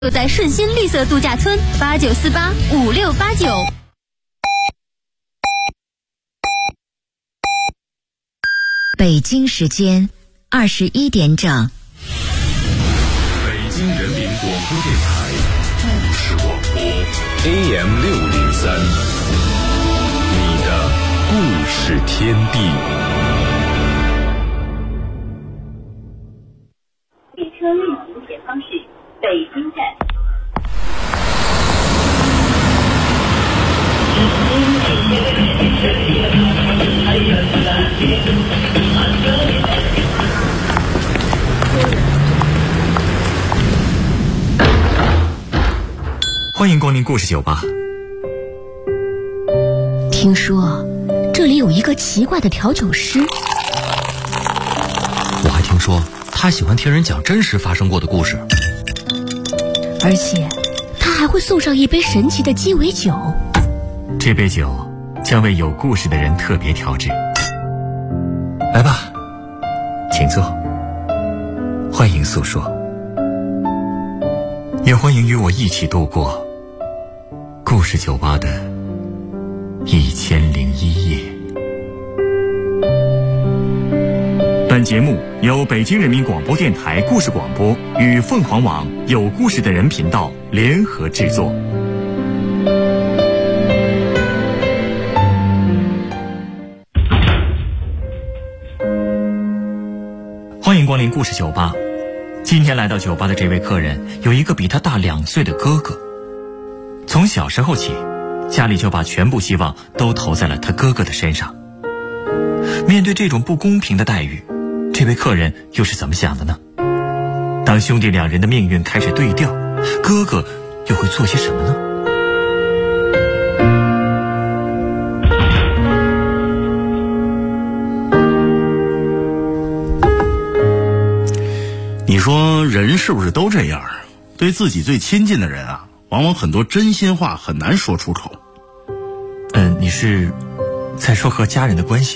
就在顺心绿色度假村89485689。 北京时间21点整。 北京人民广播电台故事广播 AM603，你的故事天地。 列车运行前方是北京站。 欢迎光临故事酒吧。 听说这里有一个奇怪的调酒师， 我还听说他喜欢听人讲真实发生过的故事， 而且他还会送上一杯神奇的鸡尾酒。 这杯酒将为有故事的人特别调制。来吧，请坐，欢迎诉说，也欢迎与我一起度过故事酒吧的1001夜。本节目由北京人民广播电台故事广播与凤凰网有故事的人频道联合制作。欢迎光临故事酒吧。今天来到酒吧的这位客人有一个比他大2岁的哥哥，从小时候起，家里就把全部希望都投在了他哥哥的身上。面对这种不公平的待遇，这位客人又是怎么想的呢？当兄弟2人的命运开始对调，哥哥又会做些什么呢？ 你说人是不是都这样？对自己最亲近的人啊，往往很多真心话很难说出口。 你是在说和家人的关系？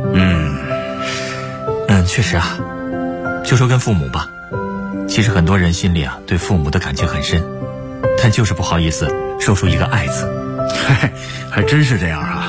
确实啊，就说跟父母吧。其实很多人心里啊对父母的感情很深，但就是不好意思说出一个爱字。 还真是这样啊。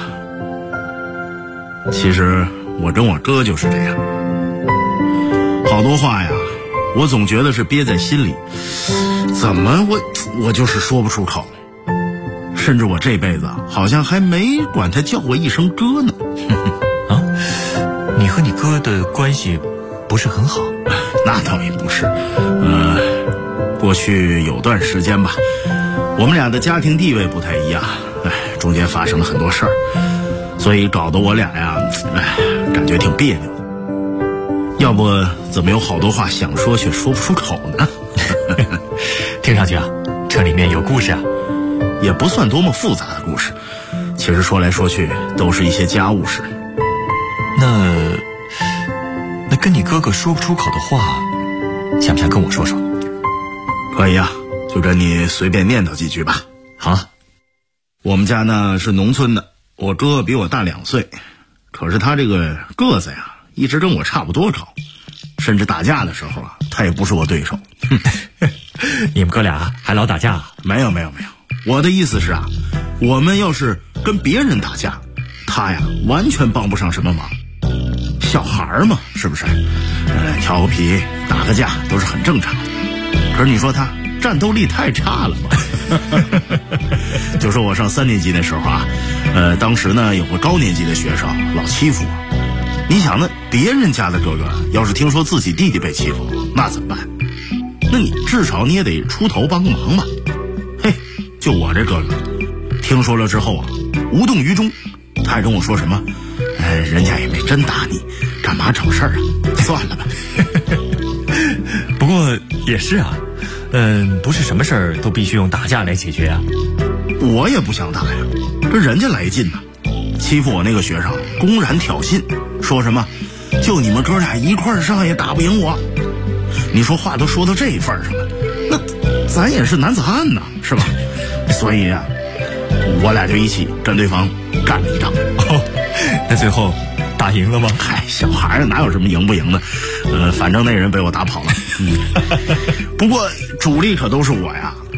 其实我跟我哥就是这样，好多话呀我总觉得是憋在心里，怎么我就是说不出口。甚至我这辈子好像还没管他叫过一声哥呢。 啊，你和你哥的关系不是很好？ 那倒也不是，过去有段时间吧，我们俩的家庭地位不太一样，中间发生了很多事儿，所以搞得我俩呀，感觉挺别扭的。要不怎么有好多话想说却说不出口呢？ 听上去啊，这里面有故事啊。 也不算多么复杂的故事，其实说来说去都是一些家务事。 那跟你哥哥说不出口的话，想不想跟我说说？ 可以啊，就跟你随便念叨几句吧。 好。 我们家呢是农村的，我哥比我大2岁，可是他这个个子呀一直跟我差不多高，甚至打架的时候啊他也不是我对手。 你们哥俩还老打架啊？ 没有，我的意思是啊，我们要是跟别人打架，他呀完全帮不上什么忙。小孩嘛，是不是？调个皮打个架都是很正常的。可是你说他战斗力太差了吧？就说我上3年级的时候啊，当时呢有个高年级的学生老欺负我。你想呢，别人家的哥哥要是听说自己弟弟被欺负，那怎么办？那你至少你也得出头帮个忙吧。嘿，就我这哥哥听说了之后啊，无动于衷。他还跟我说什么人家也没真打你，干嘛找事儿啊？算了吧。 不过也是啊，不是什么事儿都必须用打架来解决啊。 我也不想打呀，跟人家来劲呢。欺负我那个学生公然挑衅，说什么就你们哥俩一块儿上也打不赢我。你说话都说到这份上了，那咱也是男子汉呐，是吧？所以啊，我俩就一起跟对方干了一仗。 那最后打赢了吗？ 嗨，小孩哪有什么赢不赢的，反正那人被我打跑了。不过主力可都是我呀，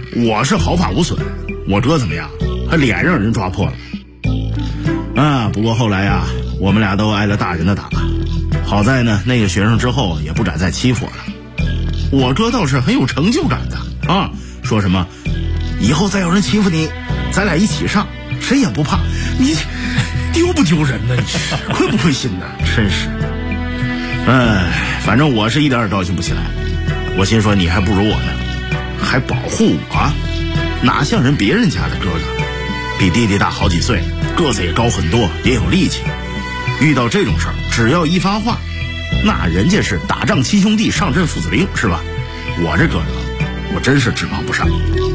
我是毫发无损，我哥怎么样？还脸让人抓破了。不过后来呀，我们俩都挨了大人的打。好在呢，那个学生之后也不敢再欺负我了。我哥倒是很有成就感的啊，说什么以后再有人欺负你，咱俩一起上，谁也不怕。你丢不丢人呢？你亏不亏心呢？真是。反正我是一点也高兴不起来。我心说你还不如我呢，还保护我，哪像人别人家的哥哥，比弟弟大好几岁，个子也高很多，也有力气。遇到这种事儿，只要一发话，那人家是打仗亲兄弟，上阵父子兵，是吧？我这哥哥，我真是指望不上。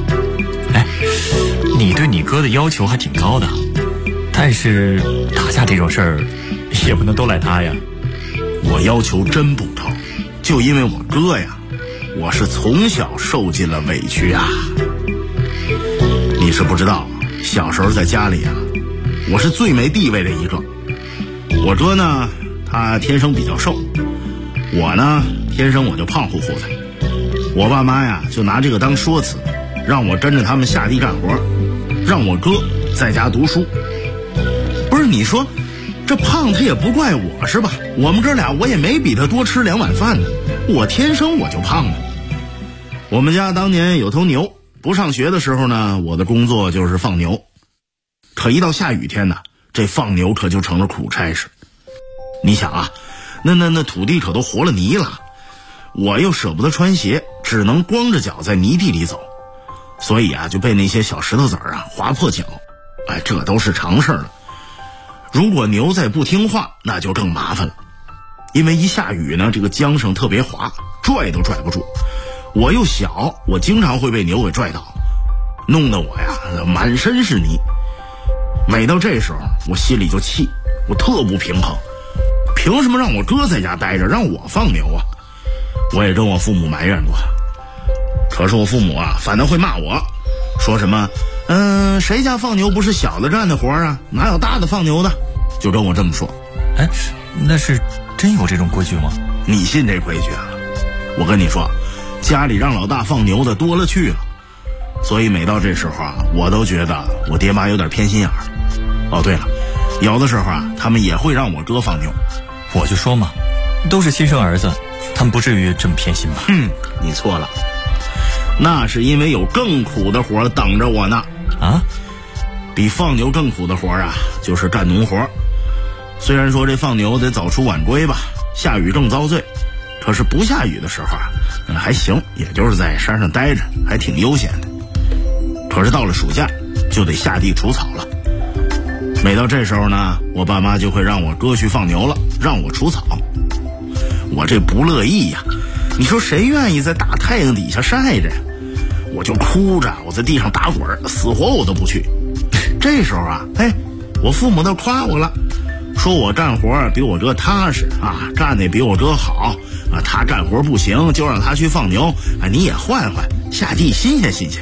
你对你哥的要求还挺高的，但是打架这种事儿也不能都赖他呀。 我要求真不高，就因为我哥呀，我是从小受尽了委屈啊。你是不知道，小时候在家里啊，我是最没地位的一个。我哥呢，他天生比较瘦，我呢天生我就胖乎乎的。我爸妈呀就拿这个当说辞，让我跟着他们下地干活，让我哥在家读书。不是你说这胖他也不怪我是吧？我们哥俩我也没比他多吃2碗饭呢，我天生我就胖呢。我们家当年有头牛，不上学的时候呢，我的工作就是放牛。可一到下雨天呢，这放牛可就成了苦差事。你想啊，那土地可都活了泥了，我又舍不得穿鞋，只能光着脚在泥地里走，所以啊就被那些小石头子儿啊划破脚。这都是常事了。如果牛再不听话，那就更麻烦了，因为一下雨呢，这个缰绳特别滑，拽都拽不住。我又小，我经常会被牛给拽倒，弄得我呀满身是泥。每到这时候，我心里就气，我特不平衡，凭什么让我哥在家待着，让我放牛啊？我也跟我父母埋怨过，可是我父母啊反倒会骂我，说什么谁家放牛不是小的干的活啊，哪有大的放牛的，就跟我这么说。 那是真有这种规矩吗？ 你信这规矩啊？我跟你说，家里让老大放牛的多了去了，所以每到这时候啊，我都觉得我爹妈有点偏心眼儿。对了，有的时候啊，他们也会让我哥放牛。 我就说嘛，都是亲生儿子，他们不至于这么偏心吧？ 你错了，那是因为有更苦的活等着我呢。比放牛更苦的活啊，就是干农活。虽然说这放牛得早出晚归吧，下雨更遭罪，可是不下雨的时候啊，还行，也就是在山上待着，还挺悠闲的。可是到了暑假，就得下地除草了。每到这时候呢，我爸妈就会让我哥去放牛了，让我除草。我这不乐意呀，你说谁愿意在大太阳底下晒着呀？我就哭着，我在地上打滚，死活我都不去。这时候啊，我父母都夸我了，说我干活比我哥踏实啊，干得比我哥好啊。他干活不行，就让他去放牛啊，你也换换，下地新鲜新鲜。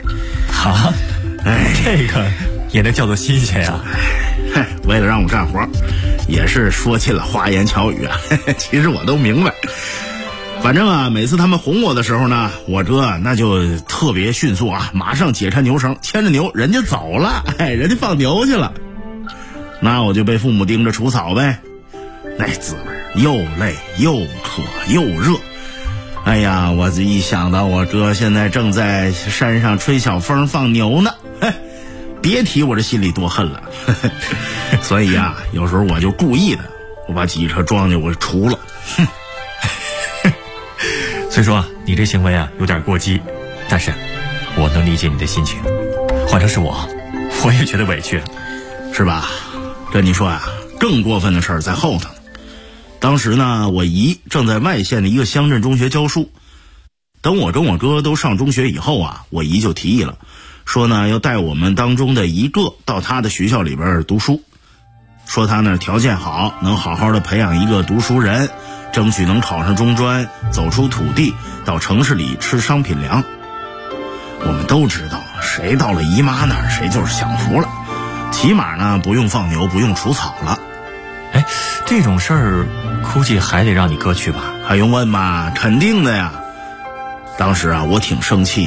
这个也能叫做新鲜呀？ 为了让我干活，也是说尽了花言巧语啊。其实我都明白。反正啊，每次他们哄我的时候呢，我哥那就特别迅速啊，马上解开牛绳，牵着牛，人家走了，人家放牛去了。那我就被父母盯着除草呗，那滋味又累又渴又热。我这一想到我哥现在正在山上吹小风放牛呢，别提我这心里多恨了。所以啊，有时候我就故意的，我把几车庄稼我除了。 虽说你这行为啊有点过激，但是我能理解你的心情。换成是我也觉得委屈， 是吧？跟你说啊，更过分的事儿在后头呢。当时呢，我姨正在外县的一个乡镇中学教书。等我跟我哥都上中学以后啊，我姨就提议了，说呢要带我们当中的一个到他的学校里边读书，说他那条件好，能好好的培养一个读书人，争取能考上中专，走出土地，到城市里吃商品粮。我们都知道，谁到了姨妈那儿，谁就是享福了，起码呢不用放牛，不用除草了。 这种事儿估计还得让你哥去吧？ 还用问吗？肯定的呀。当时啊，我挺生气的，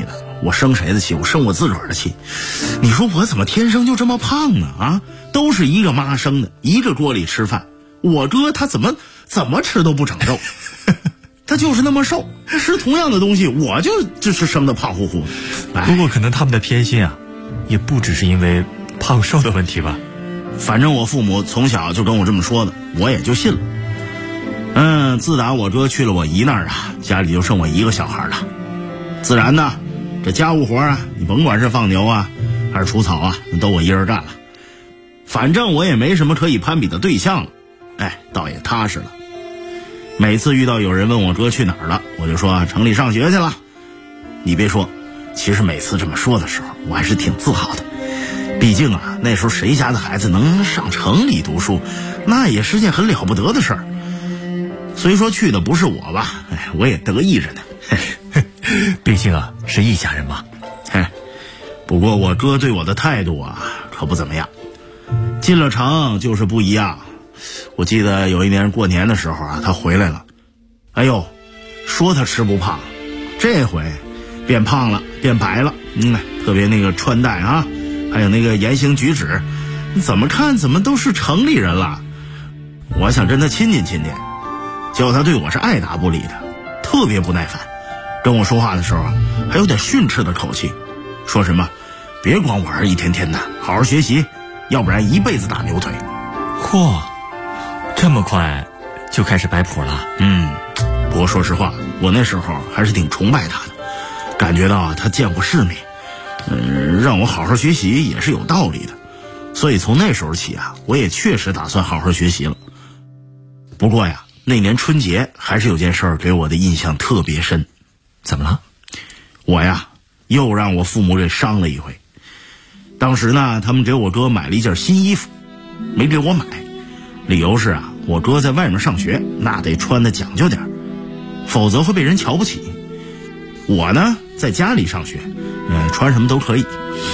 我生谁的气？我生我自个儿的气。你说我怎么天生就这么胖呢？啊，都是一个妈生的，一个锅里吃饭。我哥他怎么吃都不长肉，他就是那么瘦，吃同样的东西，我就是生的胖乎乎的。 不过可能他们的偏心啊，也不只是因为胖瘦的问题吧。 反正我父母从小就跟我这么说的，我也就信了。自打我哥去了我姨那儿啊，家里就剩我一个小孩了。自然呢，这家务活啊，你甭管是放牛啊，还是除草啊，都我一人干了。反正我也没什么可以攀比的对象了，倒也踏实了。每次遇到有人问我哥去哪儿了，我就说城里上学去了。你别说，其实每次这么说的时候，我还是挺自豪的。毕竟啊，那时候谁家的孩子能上城里读书，那也是件很了不得的事儿。虽说去的不是我吧，我也得意着呢。 毕竟啊，是一家人嘛。 不过我哥对我的态度啊，可不怎么样。进了城就是不一样。我记得有一年过年的时候啊，他回来了。哎呦，说他吃不胖，这回变胖了，变白了。特别那个穿戴啊，还有那个言行举止，怎么看怎么都是城里人了。我想跟他亲近亲近，结果他对我是爱答不理的，特别不耐烦。跟我说话的时候啊，还有点训斥的口气，说什么别光玩一天天的，好好学习，要不然一辈子打牛腿。 嚯，这么快就开始摆谱了。 不过说实话，我那时候还是挺崇拜他的，感觉到啊他见过世面，让我好好学习也是有道理的。所以从那时候起啊，我也确实打算好好学习了。不过呀，那年春节还是有件事儿给我的印象特别深。 怎么了？ 我呀又让我父母给伤了一回。当时呢，他们给我哥买了一件新衣服，没给我买，理由是啊，我哥在外面上学，那得穿得讲究点，否则会被人瞧不起。我呢，在家里上学，穿什么都可以。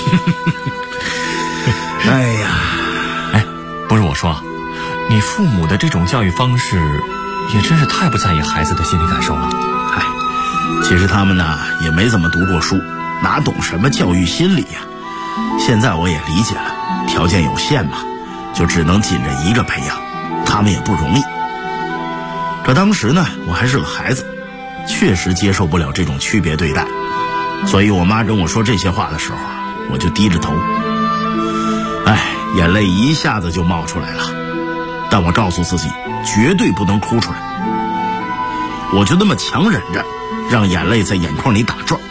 哎呀， 不是我说，你父母的这种教育方式，也真是太不在意孩子的心理感受了。 其实他们呢也没怎么读过书，哪懂什么教育心理呀。现在我也理解了，条件有限嘛，就只能紧着一个培养，他们也不容易。可当时呢，我还是个孩子，确实接受不了这种区别对待，所以我妈跟我说这些话的时候啊，我就低着头，眼泪一下子就冒出来了。但我告诉自己，绝对不能哭出来，我就那么强忍着，让眼泪在眼眶里打转。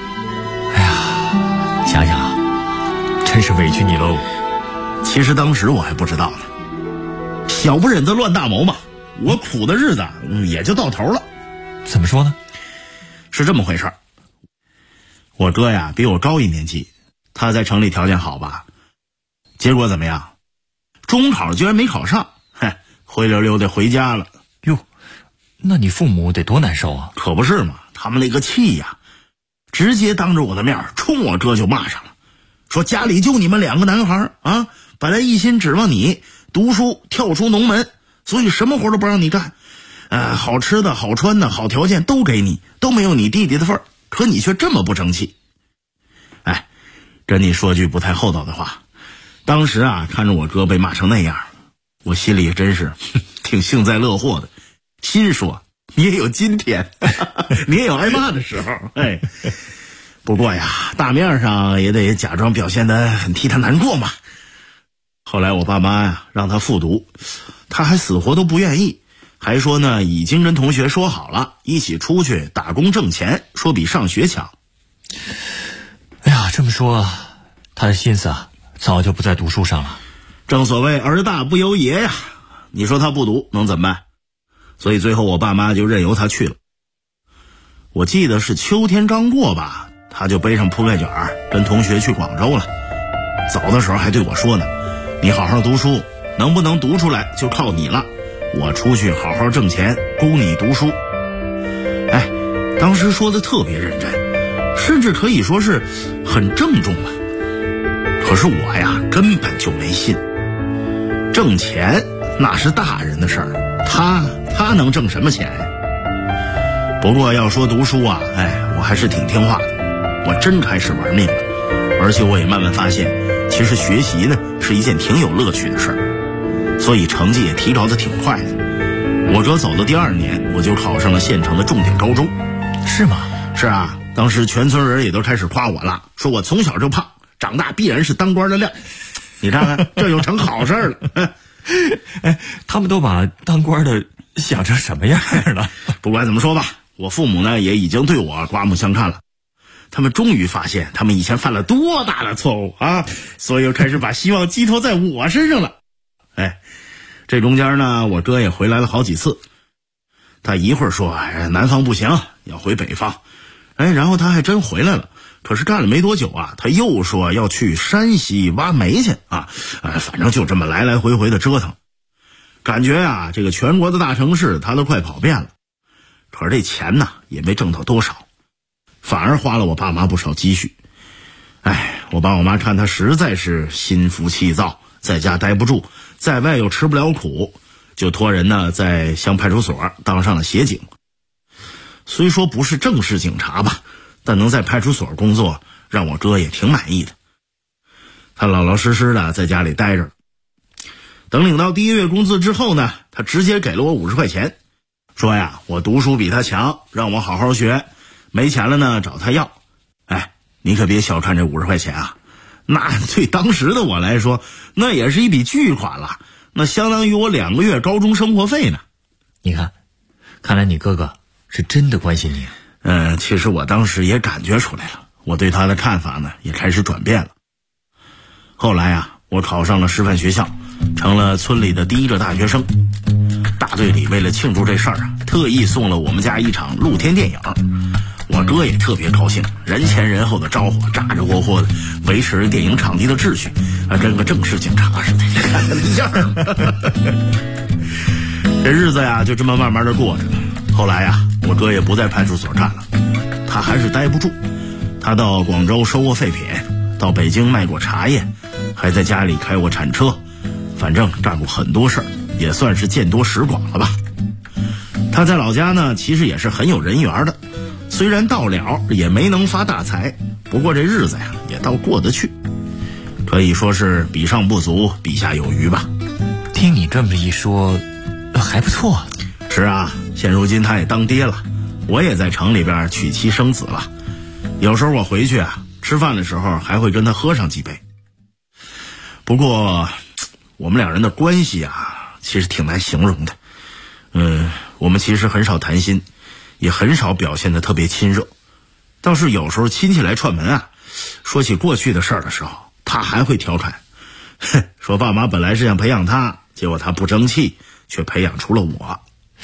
想想真是委屈你喽。 其实当时我还不知道呢，小不忍则乱大谋嘛，我苦的日子也就到头了。 怎么说呢？ 是这么回事，我哥呀比我高1年级，他在城里条件好吧，结果怎么样？中考居然没考上，灰溜溜的回家了。 哟，那你父母得多难受啊！ 可不是嘛，他们那个气呀，直接当着我的面冲我哥就骂上了，说家里就你们2个男孩啊，本来一心指望你读书跳出农门，所以什么活都不让你干，好吃的好穿的好条件都给你，都没有你弟弟的份儿，可你却这么不争气。跟你说句不太厚道的话，当时啊看着我哥被骂成那样，我心里也真是挺幸灾乐祸的，心说你也有今天，你也有挨骂的时候。不过呀，大面上也得假装表现得很替他难过嘛。后来我爸妈呀让他复读，他还死活都不愿意，还说呢已经跟同学说好了，一起出去打工挣钱，说比上学强。 这么说，他的心思啊早就不在读书上了。 正所谓儿大不由爷呀，你说他不读能怎么办？所以最后我爸妈就任由他去了。我记得是秋天刚过吧，他就背上铺盖卷跟同学去广州了。走的时候还对我说呢，你好好读书，能不能读出来就靠你了，我出去好好挣钱供你读书。当时说的特别认真，甚至可以说是很郑重吧。可是我呀根本就没信，挣钱那是大人的事儿，他能挣什么钱呀？不过要说读书啊，我还是挺听话的。 我真开始玩命了。而且我也慢慢发现，其实学习呢是一件挺有乐趣的事儿，所以成绩也提高得挺快的。我哥走的第2年，我就考上了县城的重点高中。 是吗？ 是啊，当时全村人也都开始夸我了，说我从小就胖，长大必然是当官的料。你看看，这就成好事了。 哎，他们都把当官的想成什么样了？ 不管怎么说吧，我父母呢也已经对我刮目相看了。他们终于发现他们以前犯了多大的错误啊，所以又开始把希望寄托在我身上了。哎，这中间呢，我哥也回来了好几次。他一会儿说南方不行，要回北方，然后他还真回来了。可是干了没多久啊，他又说要去山西挖煤去啊，反正就这么来来回回的折腾，感觉啊，这个全国的大城市他都快跑遍了。可是这钱呢，也没挣到多少，反而花了我爸妈不少积蓄。我爸我妈看他实在是心浮气躁，在家待不住，在外又吃不了苦，就托人呢在乡派出所当上了协警。虽说不是正式警察吧，但能在派出所工作，让我哥也挺满意的。他老老实实的在家里待着。等领到第1月工资之后呢，他直接给了我50块钱，说呀，我读书比他强，让我好好学，没钱了呢找他要。你可别小看这50块钱啊，那对当时的我来说，那也是一笔巨款了，那相当于我2个月高中生活费呢。 你看，看来你哥哥是真的关心你。 其实我当时也感觉出来了，我对他的看法呢也开始转变了。后来啊，我考上了师范学校，成了村里的第1个大学生。大队里为了庆祝这事儿啊，特意送了我们家一场露天电影。我哥也特别高兴，人前人后的招呼，咋着霍霍的维持电影场地的秩序，跟个正式警察似的，一样。这日子呀，就这么慢慢的过着。后来呀，我哥也不在派出所干了，他还是待不住。他到广州收过废品，到北京卖过茶叶，还在家里开过铲车，反正干过很多事儿，也算是见多识广了吧。他在老家呢，其实也是很有人缘的。虽然到了也没能发大财，不过这日子呀也倒过得去，可以说是比上不足，比下有余吧。 听你这么一说，还不错。 是啊，现如今他也当爹了，我也在城里边娶妻生子了。有时候我回去啊，吃饭的时候还会跟他喝上几杯。不过我们2人的关系啊，其实挺难形容的。我们其实很少谈心，也很少表现得特别亲热。倒是有时候亲戚来串门啊，说起过去的事儿的时候，他还会调侃，说爸妈本来是想培养他，结果他不争气，却培养出了我。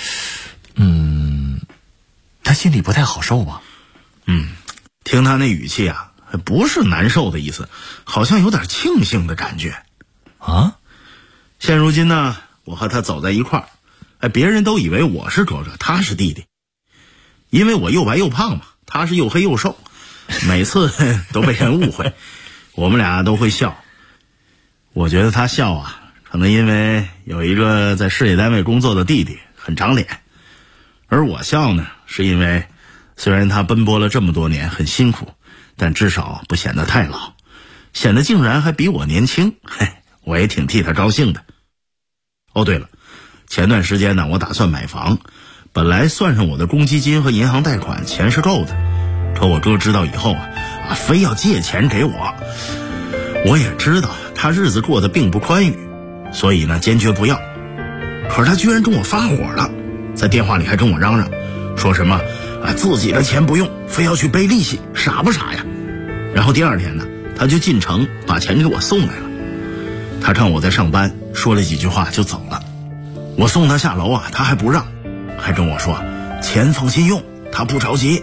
他心里不太好受吧？ 听他那语气啊，不是难受的意思，好像有点庆幸的感觉。 啊？ 现如今呢，我和他走在一块儿，别人都以为我是哥哥，他是弟弟。因为我又白又胖嘛，他是又黑又瘦，每次都被人误会。我们俩都会笑。我觉得他笑啊，可能因为有一个在事业单位工作的弟弟很长脸，而我笑呢，是因为虽然他奔波了这么多年很辛苦，但至少不显得太老，显得竟然还比我年轻，我也挺替他高兴的。哦对了，前段时间呢，我打算买房，本来算上我的公积金和银行贷款，钱是够的。可我哥知道以后啊，非要借钱给我。我也知道他日子过得并不宽裕，所以呢坚决不要。可是他居然跟我发火了，在电话里还跟我嚷嚷，说什么自己的钱不用，非要去背利息，傻不傻呀？然后第2天呢，他就进城把钱给我送来了。他看我在上班，说了几句话就走了。我送他下楼啊，他还不让，还跟我说钱放心用，他不着急。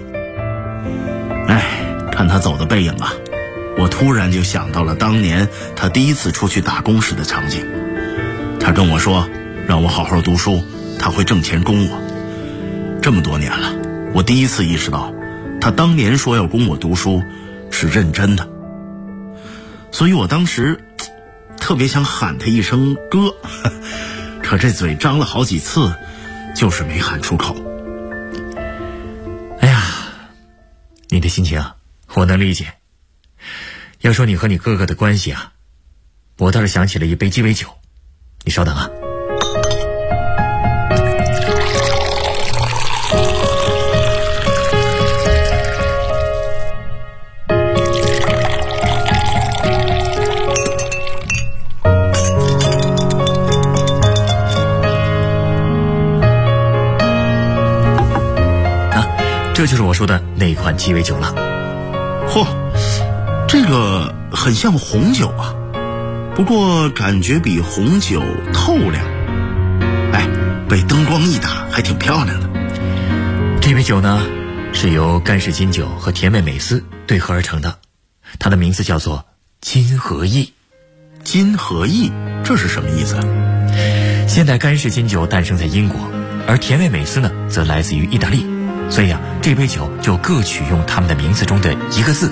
看他走的背影啊，我突然就想到了当年他第一次出去打工时的场景。他跟我说让我好好读书，他会挣钱供我。这么多年了，我第一次意识到他当年说要供我读书是认真的。所以我当时特别想喊他一声哥，可这嘴张了好几次，就是没喊出口。 哎呀，你的心情啊， 我能理解。要说你和你哥哥的关系啊，我倒是想起了一杯鸡尾酒，你稍等啊。这就是我说的那款鸡尾酒了。 嚯，这个很像红酒啊，不过感觉比红酒透亮。哎，被灯光一打还挺漂亮的。 这杯酒呢，是由干式金酒和甜味美思兑合而成的，它的名字叫做金和益。 金和益，这是什么意思？ 现代干式金酒诞生在英国，而甜味美思呢，则来自于意大利。所以啊，这杯酒就各取用他们的名字中的一个字。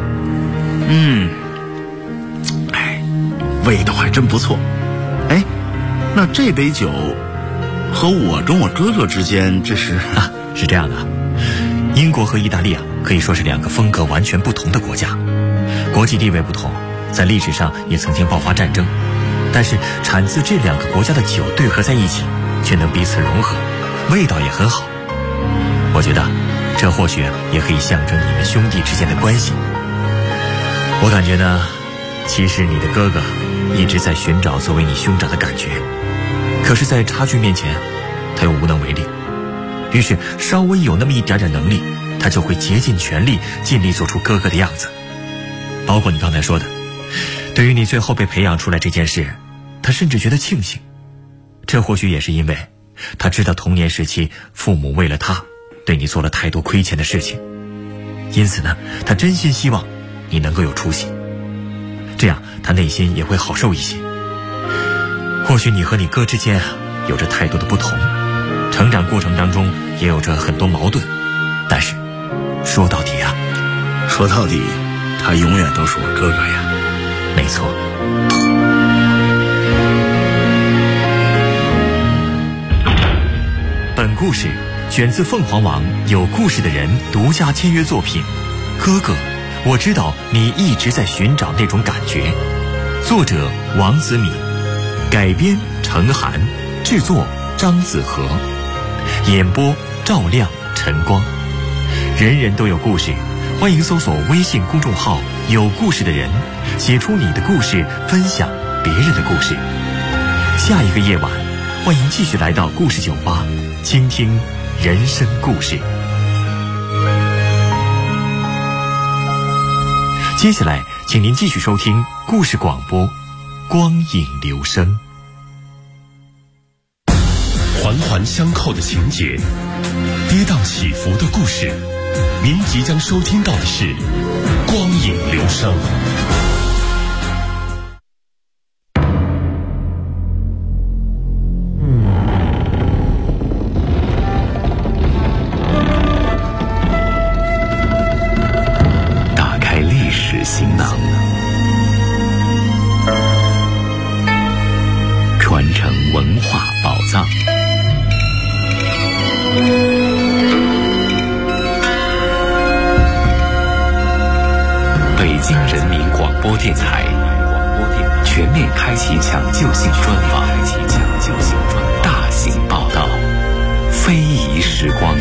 味道还真不错。哎，那这杯酒和我跟我哥哥之间，这是是这样的，英国和意大利啊，可以说是两个风格完全不同的国家，国际地位不同，在历史上也曾经爆发战争，但是产自这两个国家的酒兑合在一起，却能彼此融合，味道也很好。我觉得这或许也可以象征你们兄弟之间的关系。我感觉呢，其实你的哥哥一直在寻找作为你兄长的感觉，可是在差距面前他又无能为力，于是稍微有那么一点点能力，他就会竭尽全力尽力做出哥哥的样子。包括你刚才说的，对于你最后被培养出来这件事，他甚至觉得庆幸。这或许也是因为他知道童年时期父母为了他对你做了太多亏欠的事情，因此呢，他真心希望你能够有出息，这样他内心也会好受一些。或许你和你哥之间有着太多的不同，成长过程当中也有着很多矛盾，但是说到底啊， 他永远都是我哥哥呀。 没错。本故事选自凤凰网有故事的人独家签约作品《哥哥，我知道你一直在寻找那种感觉》，作者王子敏，改编程涵，制作张子和，演播赵亮、陈光。人人都有故事，欢迎搜索微信公众号有故事的人，写出你的故事，分享别人的故事。下一个夜晚，欢迎继续来到故事酒吧，倾听人生故事。接下来请您继续收听故事广播光影留声。 环环相扣的情节，跌宕起伏的故事，您即将收听到的是光影留声。行囊，传承文化宝藏。北京人民广播电台全面开启抢救性专访，大型报道，非遗时光。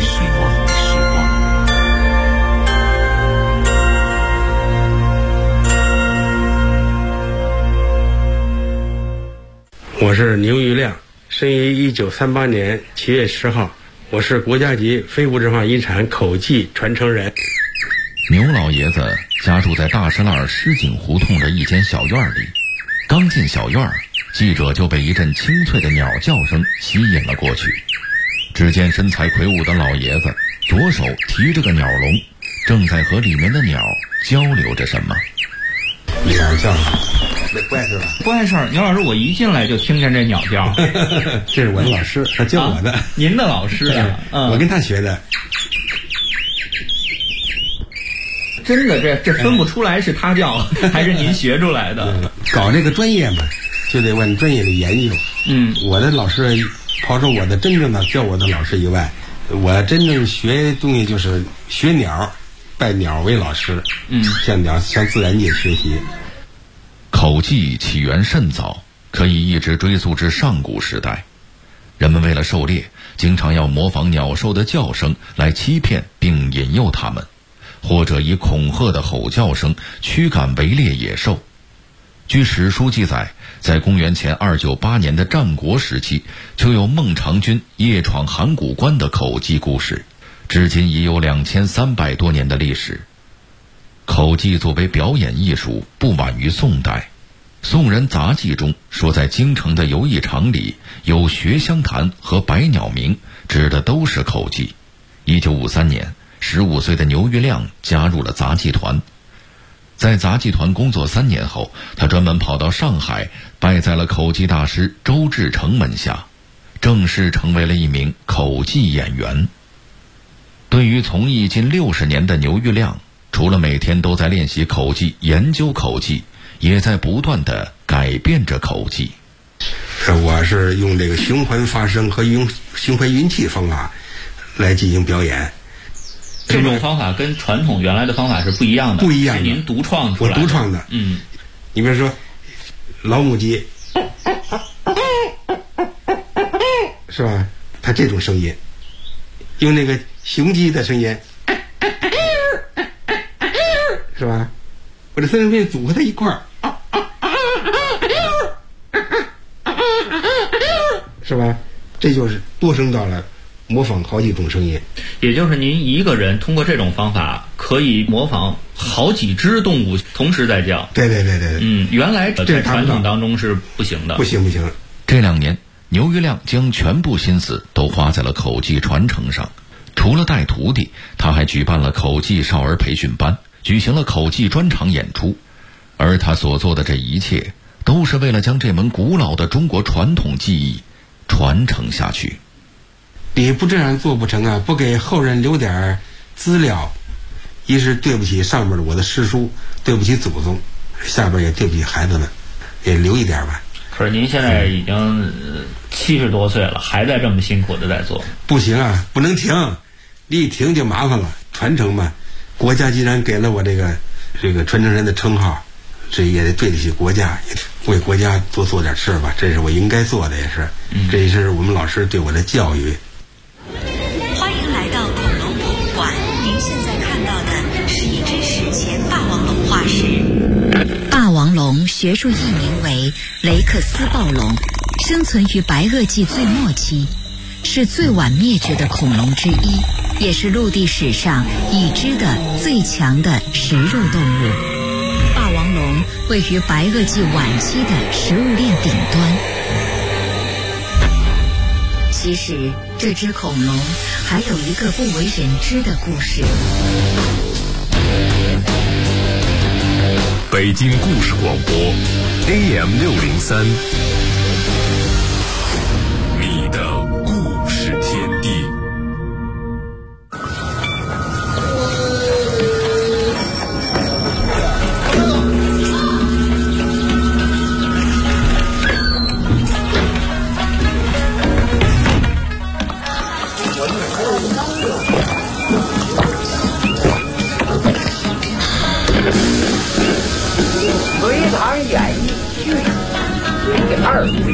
我是牛玉亮，生于1938年7月10号，我是国家级非物质文化遗产口技传承人。 牛老爷子家住在大石栏狮井胡同的一间小院里，刚进小院，记者就被一阵清脆的鸟叫声吸引了过去。只见身材魁梧的老爷子左手提着个鸟笼，正在和里面的鸟交流着什么。 鸟叫那不碍事吧？ 不碍事儿，牛老师，我一进来就听见这鸟叫。 这是我的老师，他教我的。 您的老师啊？ 我跟他学的。 真的，这分不出来是他教还是您学出来的。 搞这个专业嘛，就得往专业里研究。我的老师，刨出我的真正的教我的老师以外，我真正学东西就是学鸟， 拜鸟为老师，向自然界学习。 口技起源甚早，可以一直追溯至上古时代。人们为了狩猎，经常要模仿鸟兽的叫声来欺骗并引诱它们，或者以恐吓的吼叫声驱赶围猎野兽。据史书记载，在公元前298年的战国时期，就有孟尝君夜闯函谷关的口技故事，至今已有2300多年的历史。口技作为表演艺术，不晚于宋代。宋人杂记中说，在京城的游艺场里有学香坛和百鸟鸣，指的都是口技。1953年，15岁的牛玉亮加入了杂技团。在杂技团工作3年后，他专门跑到上海，拜在了口技大师周志成门下，正式成为了一名口技演员。对于从艺近60年的牛玉亮，除了每天都在练习口技、研究口技，也在不断地改变着口技。 我是用这个循环发声和用循环运气方法来进行表演。 这种方法跟传统原来的方法是不一样的， 不一样的， 是您独创出来的。 我独创的。你比如说老母鸡，是吧？它这种声音，用那个雄鸡的声音，是吧？我这三声片组合在一块儿，是吧？这就是多声道了，模仿好几种声音。 也就是您一个人通过这种方法可以模仿好几只动物同时在叫。 对。 原来在传统当中是不行的。 不行。 这2年，牛玉亮将全部心思都花在了口技传承上。除了带徒弟，他还举办了口技少儿培训班，举行了口技专场演出。而他所做的这一切，都是为了将这门古老的中国传统技艺传承下去。 你不这样做不成啊！不给后人留点资料，一是对不起上面的我的师叔，对不起祖宗，下边也对不起孩子们，也留一点吧。 可是您现在已经70多岁了，还在这么辛苦的在做。 不行啊，不能停，你一停就麻烦了。传承嘛，国家既然给了我这个传承人的称号，这也得对得起国家，也为国家多做点事吧，这是我应该做的，也是，这也是我们老师对我的教育。 欢迎来到恐龙博物馆，您现在看到的是一只史前霸王龙化石。霸王龙学术译名为雷克斯暴龙，生存于白垩纪最末期，是最晚灭绝的恐龙之一，也是陆地史上已知的最强的食肉动物。霸王龙位于白垩纪晚期的食物链顶端。其实这只恐龙还有一个不为人知的故事。 北京故事广播 AM603，你的故事天地。 隋唐演义序第2部。